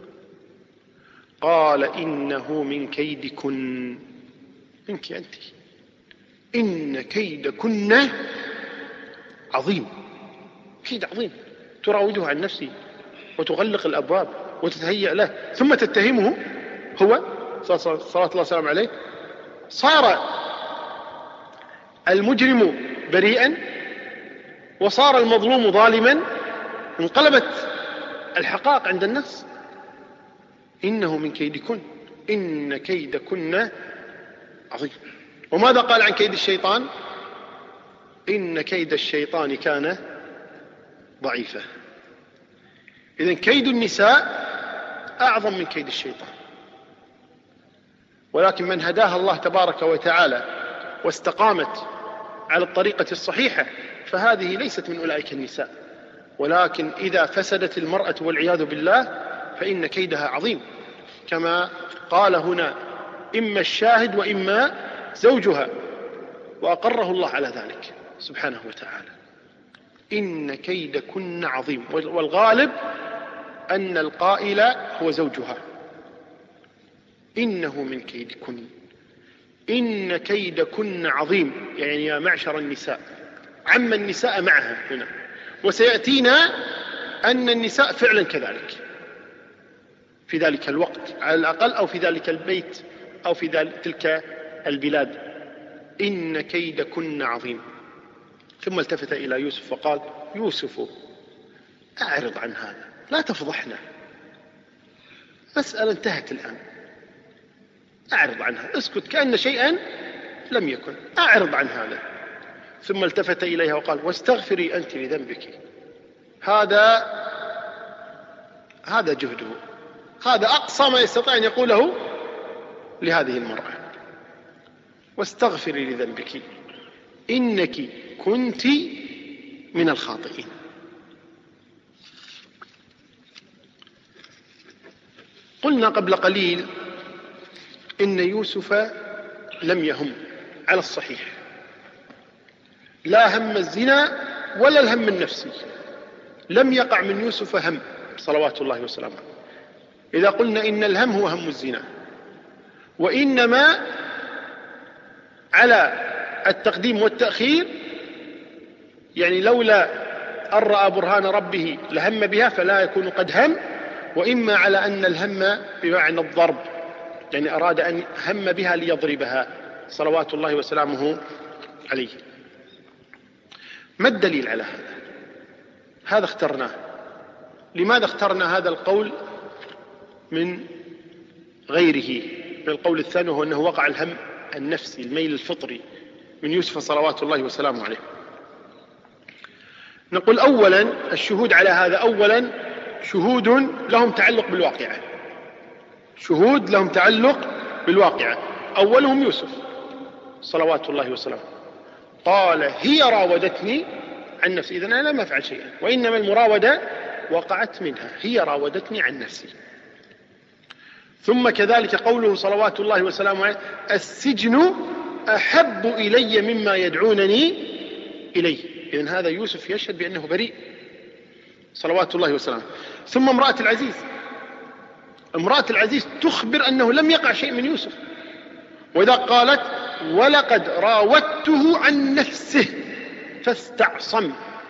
S2: قال إنه من كيدكن، منك أنت، إن كيدكن عظيم، كيد عظيم، تراوده عن نفسه وتغلق الأبواب وتتهيأ له، ثم تتهمه هو صلى الله وسلم عليه. صار المجرم بريئا وصار المظلوم ظالما، انقلبت الحقائق عند الناس. إنه من كيدكن، إن كيدكن عظيم. وماذا قال عن كيد الشيطان؟ إن كيد الشيطان كان ضعيفا. إذن كيد النساء أعظم من كيد الشيطان، ولكن من هداها الله تبارك وتعالى واستقامت على الطريقة الصحيحة فهذه ليست من أولئك النساء. ولكن إذا فسدت المرأة والعياذ بالله فإن كيدها عظيم، كما قال هنا إما الشاهد وإما زوجها، وأقره الله على ذلك سبحانه وتعالى. إن كيدكن عظيم، والغالب أن القائل هو زوجها. إنه من كيدكن، إن كيدكن عظيم، يعني يا معشر النساء، عم النساء معها هنا، وسيأتينا أن النساء فعلا كذلك في ذلك الوقت على الأقل، أو في ذلك البيت، أو في تلك البلاد. إن كيدكن عظيم. ثم التفت إلى يوسف وقال يوسف أعرض عن هذا، لا تفضحنا، مسألة انتهت الآن، أعرض عنها، اسكت كأن شيئا لم يكن، أعرض عن هذا. ثم التفت إليها وقال واستغفري أنت لذنبك. هذا جهده، هذا أقصى ما يستطيع أن يقوله لهذه المرأة. واستغفري لذنبك إنك كنت من الخاطئين. قلنا قبل قليل إن يوسف لم يهم على الصحيح، لا هم الزنا ولا الهم النفسي، لم يقع من يوسف هم صلوات الله وسلامه. إذا قلنا إن الهم هو هم الزنا، وإنما على التقديم والتأخير، يعني لولا أن رأى برهان ربه لهم بها فلا يكون قد هم، وإما على أن الهم بمعنى الضرب، يعني أراد أن هم بها ليضربها صلوات الله وسلامه عليه. ما الدليل على هذا؟ هذا اخترناه. لماذا اخترنا هذا القول من غيره، من القول الثاني، وهو أنه وقع الهم النفسي الميل الفطري من يوسف صلوات الله وسلامه عليه؟ نقول أولا الشهود على هذا، أولا شهود لهم تعلق بالواقعة، شهود لهم تعلق بالواقعة. أولهم يوسف صلوات الله وسلامه قال هي راودتني عن نفسي، إذن أنا لم أفعل شيئا، وإنما المراودة وقعت منها، هي راودتني عن نفسي. ثم كذلك قوله صلوات الله وسلامه عليه السجن أحب إلي مما يدعونني إليه، إذن هذا يوسف يشهد بأنه بريء صلوات الله وسلامه. ثم امرأة العزيز امرأة العزيز تخبر أنه لم يقع شيء من يوسف. وإذا قالت ولقد راودته عن نفسه فاستعصم.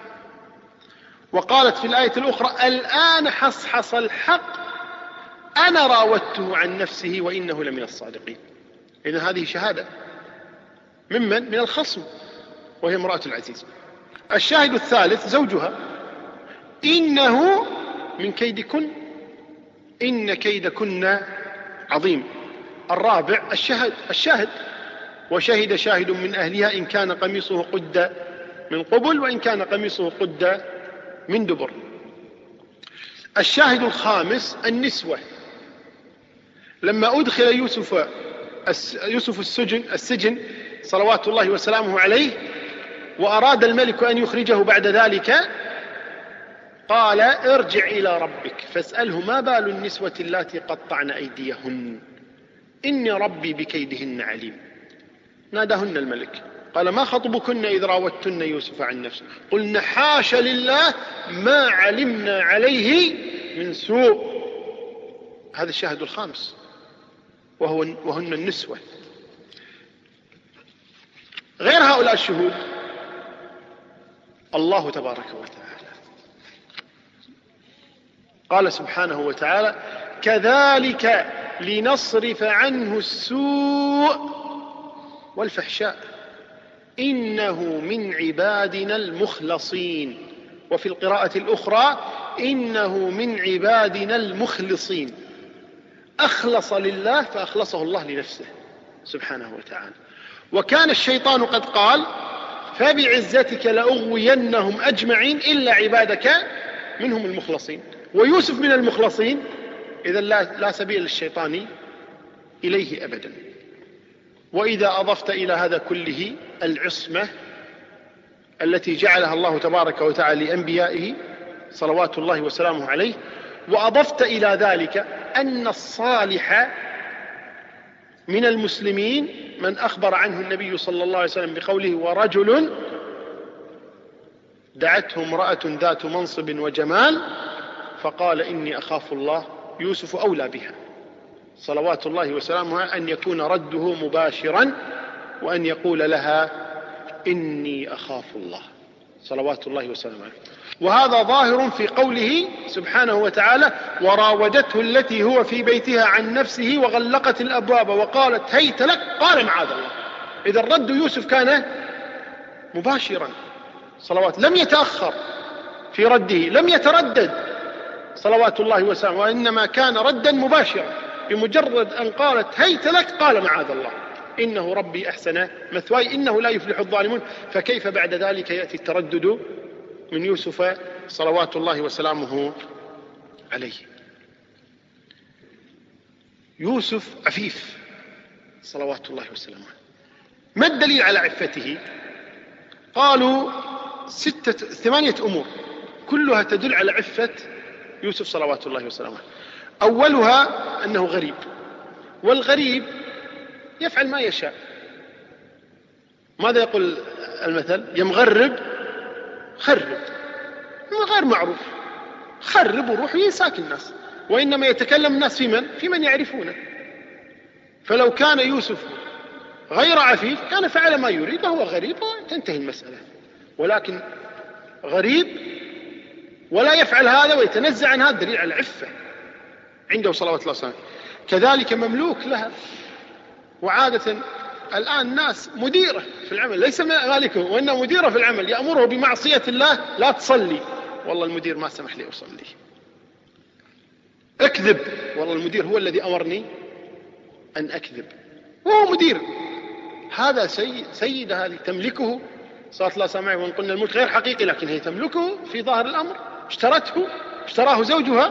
S2: وقالت في الآية الأخرى الآن حصحص الحق أنا راودته عن نفسه وإنه لمن الصادقين. إذن هذه شهادة من الخصم، وهي امرأة العزيز. الشاهد الثالث زوجها، إنه من كيدكن إن كيدكن عظيم. الرابع الشاهد، وشهد شاهد من أهلها إن كان قميصه قد من قبل وإن كان قميصه قد من دبر. الشاهد الخامس النسوة. لما أدخل يوسف السجن صلوات الله وسلامه عليه، وأراد الملك أن يخرجه بعد ذلك، قال ارجع إلى ربك فاسأله ما بال النسوة اللاتي قطعن أيديهن إني ربي بكيدهن عليم. ناداهن الملك قال ما خطبكن إذ راوتن يوسف عن نفسه قلن حاش لله ما علمنا عليه من سوء. هذا الشاهد الخامس وهن النسوة. غير هؤلاء الشهود الله تبارك وتعالى قال سبحانه وتعالى كذلك لنصرف عنه السوء والفحشاء إنه من عبادنا المخلصين. وفي القراءة الأخرى إنه من عبادنا المخلصين. أخلص لله فأخلصه الله لنفسه سبحانه وتعالى. وكان الشيطان قد قال فبعزتك لأغوينهم أجمعين إلا عبادك منهم المخلصين. ويوسف من المخلصين، إذا لا سبيل للشيطان إليه أبدا. وإذا أضفت إلى هذا كله العصمة التي جعلها الله تبارك وتعالى لأنبيائه صلوات الله وسلامه عليه، وأضفت إلى ذلك أن الصالح من المسلمين من أخبر عنه النبي صلى الله عليه وسلم بقوله ورجل دعته امرأة ذات منصب وجمال فقال إني أخاف الله، يوسف أولى بها صلوات الله وسلامه أن يكون رده مباشرا وأن يقول لها إني أخاف الله صلوات الله وسلامه عليه. وهذا ظاهر في قوله سبحانه وتعالى وراودته التي هو في بيتها عن نفسه وغلقت الأبواب وقالت هيت لك قال معاذ الله. إذا الرد يوسف كان مباشرا صلوات، لم يتأخر في رده، لم يتردد صلوات الله وسلامه، وإنما كان ردا مباشرا بمجرد أن قالت هيت لك قال معاذ الله إنه ربي أحسن مثواي إنه لا يفلح الظالمون. فكيف بعد ذلك يأتي التردد من يوسف صلوات الله وسلامه عليه؟ يوسف عفيف صلوات الله وسلامه. ما الدليل على عفته؟ قالوا 8 أمور كلها تدل على عفة يوسف صلوات الله وسلامه. أولها أنه غريب، والغريب يفعل ما يشاء. ماذا يقول المثل؟ يمغرب خرب، غير معروف، خرب وروح يساك الناس، وإنما يتكلم الناس في من يعرفونه. فلو كان يوسف غير عفيف كان فعل ما يريد وهو غريب وتنتهي المسألة، ولكن غريب ولا يفعل هذا ويتنزع عن هذا دليل على العفة عنده صلوات الله وسلامه. كذلك مملوك لها، وعادة الآن ناس مديرة في العمل ليس مالكه وإنها مديرة في العمل يأمره بمعصية الله لا تصلي، والله المدير ما سمح لي أصلي. أكذب، والله المدير هو الذي أمرني أن أكذب، وهو مدير. هذا سيد هذه تملكه صلى الله عليه وسلم. وإن قلنا الملك غير حقيقي لكن هي تملكه في ظاهر الأمر، اشتراه زوجها،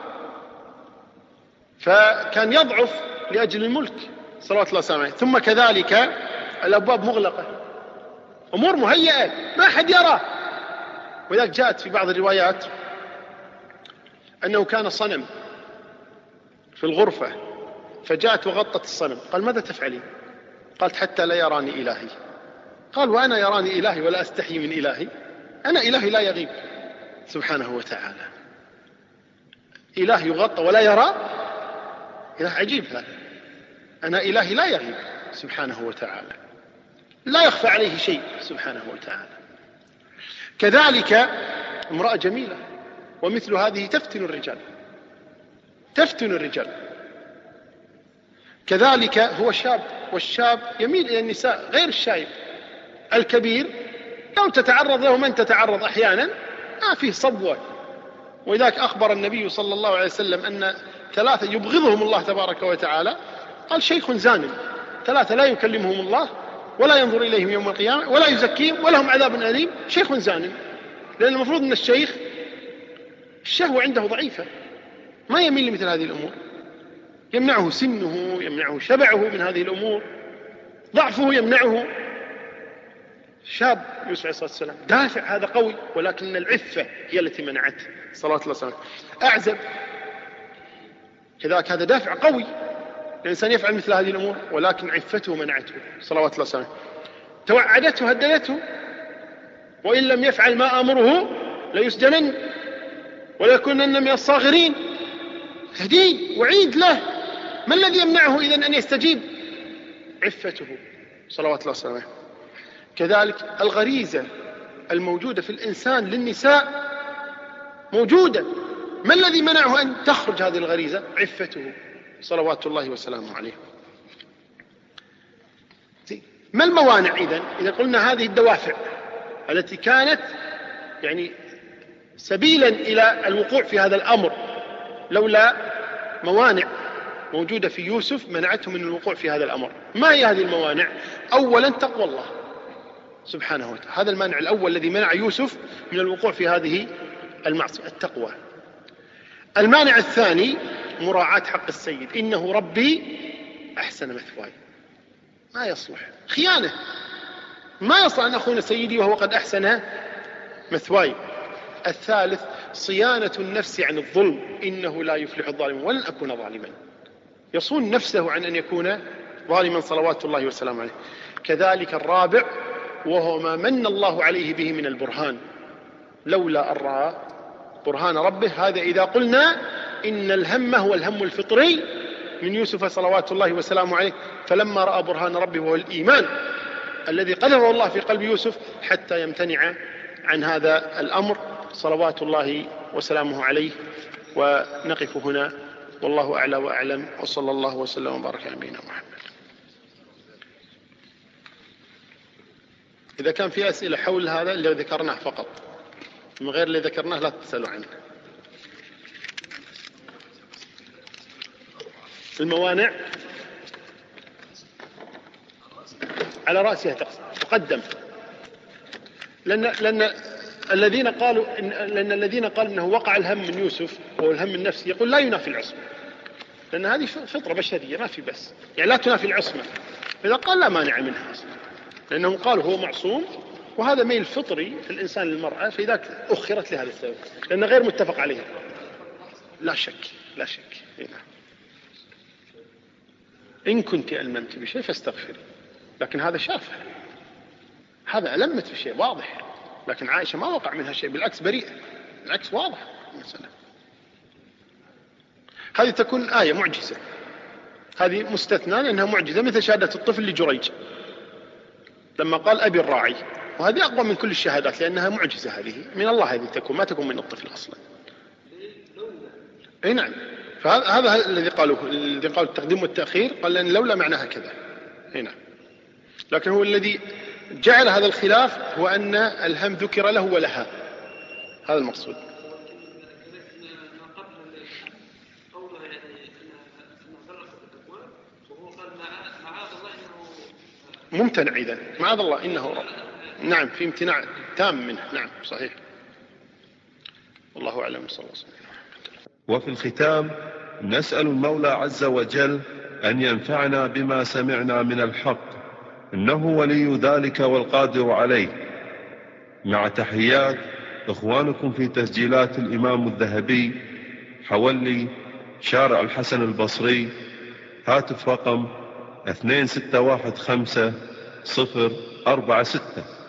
S2: فكان يضعف لأجل الملك صلوات الله وسلامه. ثم كذلك الأبواب مغلقة، أمور مهيئة ما أحد يرى. وذلك جاءت في بعض الروايات أنه كان صنم في الغرفة فجاءت وغطت الصنم. قال ماذا تفعلين؟ قالت حتى لا يراني إلهي. قال وأنا يراني إلهي ولا أستحي من إلهي؟ أنا إلهي لا يغيب سبحانه وتعالى. إله يغطى ولا يرى؟ إله عجيب هذا. أنا إلهي لا يغيب سبحانه وتعالى، لا يخفى عليه شيء سبحانه وتعالى. كذلك امرأة جميلة، ومثل هذه تفتن الرجال، تفتن الرجال. كذلك هو شاب، والشاب يميل إلى النساء غير الشايب. الكبير لو تتعرض له من تتعرض أحيانا ما فيه صبوة. ولذلك أخبر النبي صلى الله عليه وسلم أن 3 يبغضهم الله تبارك وتعالى، قال شيخ زان، 3 لا يكلمهم الله ولا ينظر إليهم يوم القيامة ولا يزكيهم ولهم عذاب أليم. شيخ زان، لأن المفروض أن الشيخ الشهوة عنده ضعيفة، ما يميل لمثل هذه الأمور، يمنعه سنه، يمنعه شبعه من هذه الأمور، ضعفه يمنعه. شاب يوسف عليه الصلاة والسلام دافع هذا قوي، ولكن العفة هي التي منعته صلوات الله وسلامه. أعزب كذلك هذا دافع قوي، الإنسان يفعل مثل هذه الأمور، ولكن عفته منعته صلوات الله وسلامه. توعدته هددته، وإن لم يفعل ما أمره ليسجنن وليكونن من الصاغرين. هديد وعيد له، ما الذي يمنعه إذن أن يستجيب؟ عفته صلوات الله وسلامه. كذلك الغريزة الموجودة في الإنسان للنساء موجودة، ما الذي منعه أن تخرج هذه الغريزة؟ عفته صلوات الله وسلامه عليه. ما الموانع إذن؟ إذا قلنا هذه الدوافع التي كانت يعني سبيلا إلى الوقوع في هذا الأمر، لولا موانع موجودة في يوسف منعته من الوقوع في هذا الأمر. ما هي هذه الموانع؟ أولا تقوى الله سبحانه وتعالى، هذا المانع الأول الذي منع يوسف من الوقوع في هذه المعصية، التقوى. المانع الثاني مراعاة حق السيد، إنه ربي أحسن مثواي. ما يصلح، خيانة، ما يصلح أن أخون سيدي وهو قد أحسن مثواي. الثالث صيانة النفس عن الظلم، إنه لا يفلح الظالمون ولن أكون ظالما، يصون نفسه عن أن يكون ظالما صلوات الله وسلامه عليه. كذلك الرابع وهو ما من الله عليه به من البرهان، لولا أن رأى برهان ربه. هذا إذا قلنا إن الهم هو الهم الفطري من يوسف صلوات الله وسلامه عليه، فلما رأى برهان ربه وهو الإيمان الذي قدره الله في قلب يوسف حتى يمتنع عن هذا الأمر صلوات الله وسلامه عليه. ونقف هنا، والله أعلى وأعلم، وصلى الله وسلم وبارك على نبينا محمد. إذا كان في أسئلة حول هذا اللي ذكرناه فقط، من غير اللي ذكرناه لا تسألوا عنه. الموانع على رأسها تقدم، لأن الذين قالوا إنه وقع الهم من يوسف هو الهم النفسي، يقول لا ينافي العصمة، لأن هذه فطرة بشرية ما في بس، يعني لا تنافي العصمة. إذا قال لا مانع منها أصلا، لأنهم قالوا هو معصوم، وهذا ميل فطري في الإنسان للمرأة، فإذا أخرت لهذا السبب لأنه غير متفق عليه. لا شك لا شك. إن كنت ألممت بشيء فاستغفري، لكن هذا شافه، هذا ألمت بشيء واضح، لكن عائشة ما وقع منها شيء، بالعكس بريئة، بالعكس واضح المسألة. هذه تكون آية معجزة، هذه مستثنى لأنها معجزة، مثل شهادة الطفل لجريج لما قال أبي الراعي، وهذه أقوى من كل الشهادات لأنها معجزة، هذه من الله، هذه تكون ما تكون من الطفل أصلا. أي نعم، فهذا الذي قالوه التقديم والتأخير، قال لأن لولا معناها كذا. أي نعم، لكن هو الذي جعل هذا الخلاف هو أن الهم ذكر له ولها، هذا المقصود. ممتنع إذن، معاذ الله إنه رب. نعم، في امتناع تام منه، نعم صحيح. والله أعلم، صلى الله عليه وسلم.
S1: وفي الختام نسأل المولى عز وجل أن ينفعنا بما سمعنا من الحق، إنه ولي ذلك والقادر عليه. مع تحيات إخوانكم في تسجيلات الإمام الذهبي، حولي، شارع الحسن البصري، هاتف رقم 2615 046.